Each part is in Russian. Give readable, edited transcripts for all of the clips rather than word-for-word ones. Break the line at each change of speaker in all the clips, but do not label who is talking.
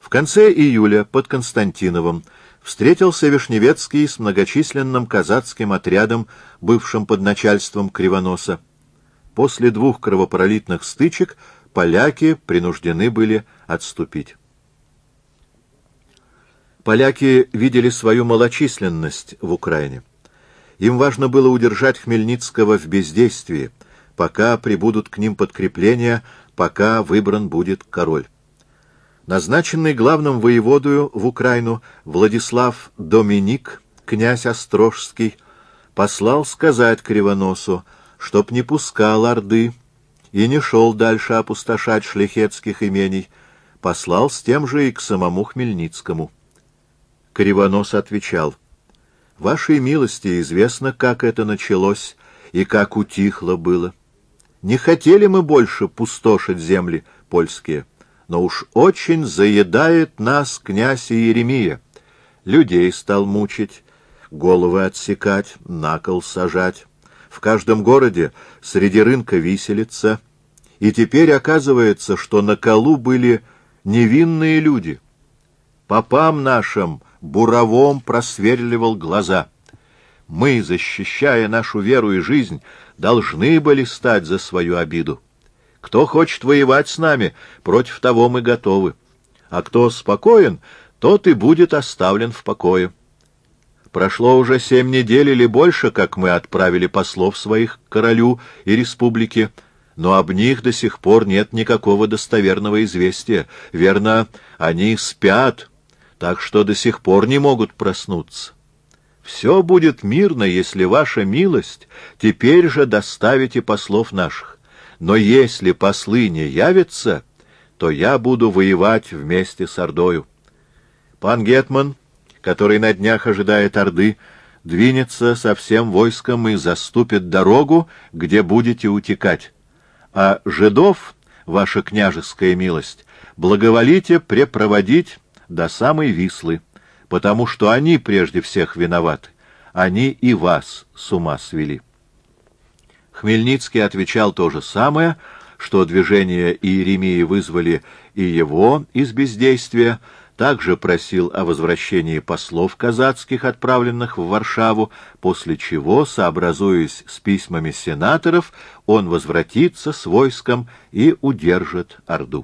В конце июля под Константиновым встретился Вишневецкий с многочисленным казацким отрядом, бывшим под начальством Кривоноса. После 2 кровопролитных стычек поляки принуждены были отступить. Поляки видели свою малочисленность в Украине. Им важно было удержать Хмельницкого в бездействии, пока прибудут к ним подкрепления, пока выбран будет король. Назначенный главным воеводою в Украину Владислав Доминик, князь Острожский, послал сказать Кривоносу, чтоб не пускал орды и не шел дальше опустошать шляхетских имений, послал с тем же и к самому Хмельницкому. Кривонос отвечал: «Вашей милости известно, как это началось и как утихло было. Не хотели мы больше пустошить земли польские, но уж очень заедает нас князь Иеремия. Людей стал мучить, головы отсекать, на кол сажать. В каждом городе среди рынка виселица. И теперь оказывается, что на колу были невинные люди. Попам нашим буравом просверливал глаза. Мы, защищая нашу веру и жизнь, должны были стать за свою обиду. Кто хочет воевать с нами, против того мы готовы. А кто спокоен, тот и будет оставлен в покое. Прошло уже 7 недель или больше, как мы отправили послов своих к королю и республике, но об них до сих пор нет никакого достоверного известия. Верно, они спят, так что до сих пор не могут проснуться. Все будет мирно, если ваша милость теперь же доставите послов наших. Но если послы не явятся, то я буду воевать вместе с ордою. Пан гетман, который на днях ожидает орды, двинется со всем войском и заступит дорогу, где будете утекать. А жидов, ваша княжеская милость, благоволите препроводить до самой Вислы, потому что они прежде всех виноваты. Они и вас с ума свели». Хмельницкий отвечал то же самое, что движения Иеремии вызвали и его из бездействия, также просил о возвращении послов казацких, отправленных в Варшаву, после чего, сообразуясь с письмами сенаторов, он возвратится с войском и удержит орду.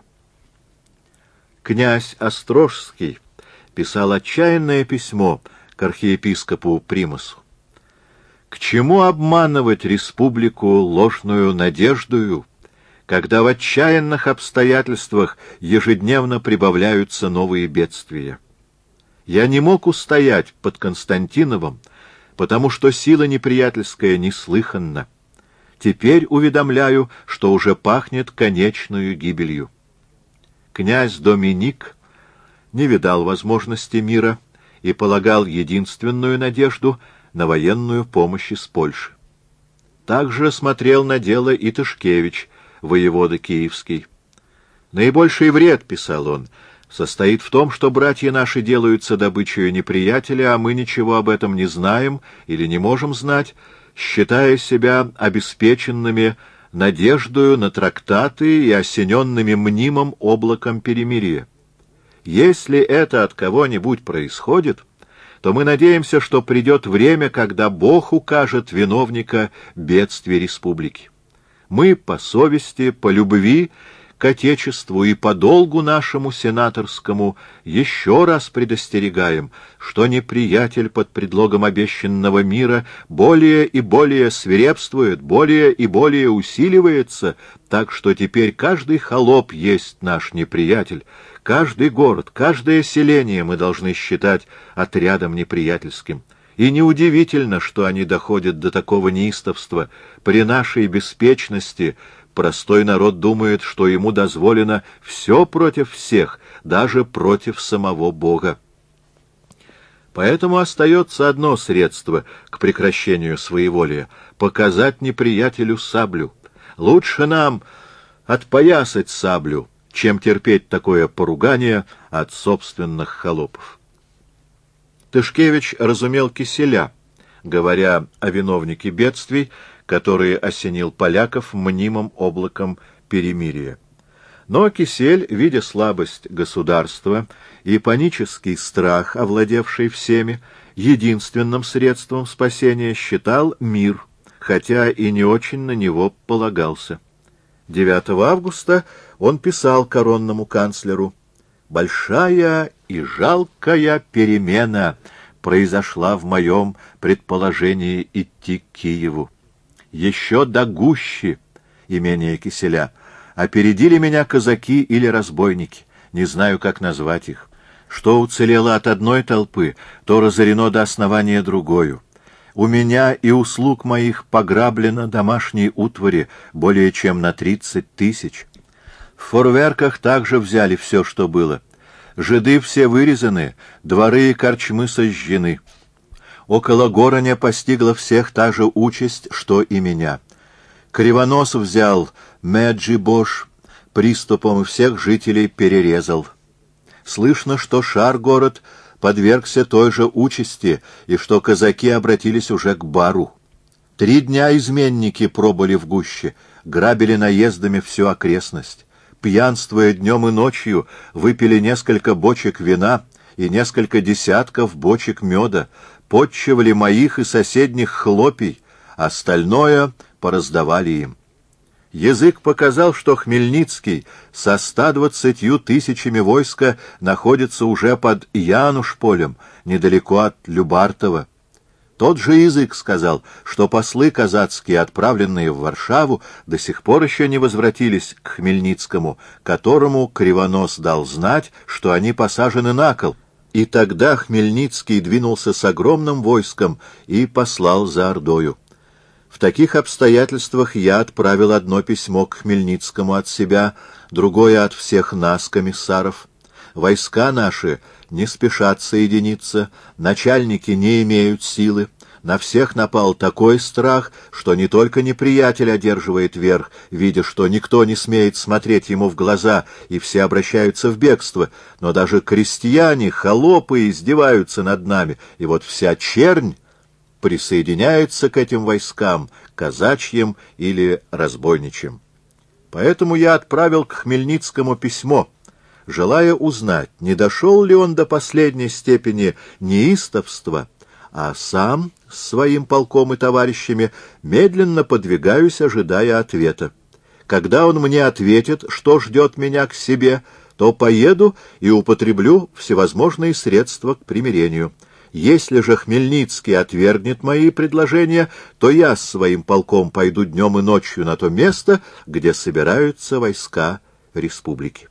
Князь Острожский писал отчаянное письмо к архиепископу Примасу. К чему обманывать республику ложную надеждою, когда в отчаянных обстоятельствах ежедневно прибавляются новые бедствия? Я не мог устоять под Константиновым, потому что сила неприятельская неслыханна. Теперь уведомляю, что уже пахнет конечную гибелью. Князь Доминик не видал возможности мира и полагал единственную надежду на военную помощь из Польши. Также смотрел на дело и Тышкевич, воевода киевский. «Наибольший вред, — писал он, — состоит в том, что братья наши делаются добычей неприятеля, а мы ничего об этом не знаем или не можем знать, считая себя обеспеченными надеждою на трактаты и осененными мнимым облаком перемирия. Если это от кого-нибудь происходит, то мы надеемся, что придет время, когда Бог укажет виновника бедствий республики. Мы по совести, по любви к Отечеству и по долгу нашему сенаторскому еще раз предостерегаем, что неприятель под предлогом обещанного мира более и более свирепствует, более и более усиливается, так что теперь каждый холоп есть наш неприятель, каждый город, каждое селение мы должны считать отрядом неприятельским. И неудивительно, что они доходят до такого неистовства. При нашей беспечности простой народ думает, что ему дозволено все против всех, даже против самого Бога. Поэтому остается одно средство к прекращению своеволия — показать неприятелю саблю. Лучше нам отпоясать саблю, чем терпеть такое поругание от собственных холопов. Тышкевич разумел Киселя, говоря о виновнике бедствий, который осенил поляков мнимым облаком перемирия. Но Кисель, видя слабость государства и панический страх, овладевший всеми, единственным средством спасения считал мир, хотя и не очень на него полагался. 9 августа он писал коронному канцлеру: «Большая и жалкая перемена произошла в моем предположении идти к Киеву. Еще до Гущи, имения Киселя, опередили меня казаки или разбойники, не знаю, как назвать их. Что уцелело от одной толпы, то разорено до основания другою. У меня и у слуг моих пограблено домашней утвари более чем на 30 000. В форверках также взяли все, что было. Жиды все вырезаны, дворы и корчмы сожжены. Около Гороня постигла всех та же участь, что и меня. Кривонос взял Меджибош, приступом и всех жителей перерезал. Слышно, что Шар-город подвергся той же участи, и что казаки обратились уже к бару. 3 дня изменники пробыли в гуще, грабили наездами всю окрестность. Пьянствуя днем и ночью, выпили несколько бочек вина и несколько десятков бочек меда, подчивали моих и соседних хлопий, остальное пораздавали им. Язык показал, что Хмельницкий со 120 000 войска находится уже под Янушполем, недалеко от Любартова. Тот же язык сказал, что послы казацкие, отправленные в Варшаву, до сих пор еще не возвратились к Хмельницкому, которому Кривонос дал знать, что они посажены на кол. И тогда Хмельницкий двинулся с огромным войском и послал за Ордою. В таких обстоятельствах я отправил одно письмо к Хмельницкому от себя, другое от всех нас, комиссаров. Войска наши не спешат соединиться, начальники не имеют силы. На всех напал такой страх, что не только неприятель одерживает верх, видя, что никто не смеет смотреть ему в глаза, и все обращаются в бегство, но даже крестьяне, холопы издеваются над нами, и вот вся чернь присоединяется к этим войскам, казачьим или разбойничьим. Поэтому я отправил к Хмельницкому письмо, желая узнать, не дошел ли он до последней степени неистовства, а сам с своим полком и товарищами медленно подвигаюсь, ожидая ответа. Когда он мне ответит, что ждет меня к себе, то поеду и употреблю всевозможные средства к примирению. Если же Хмельницкий отвергнет мои предложения, то я с своим полком пойду днем и ночью на то место, где собираются войска республики.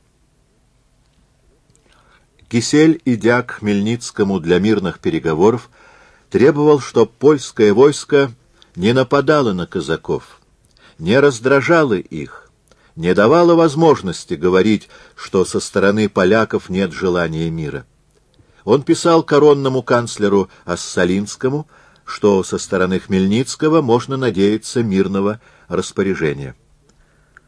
Кисель, идя к Хмельницкому для мирных переговоров, требовал, чтоб польское войско не нападало на казаков, не раздражало их, не давало возможности говорить, что со стороны поляков нет желания мира. Он писал коронному канцлеру Ассалинскому, что со стороны Хмельницкого можно надеяться мирного распоряжения.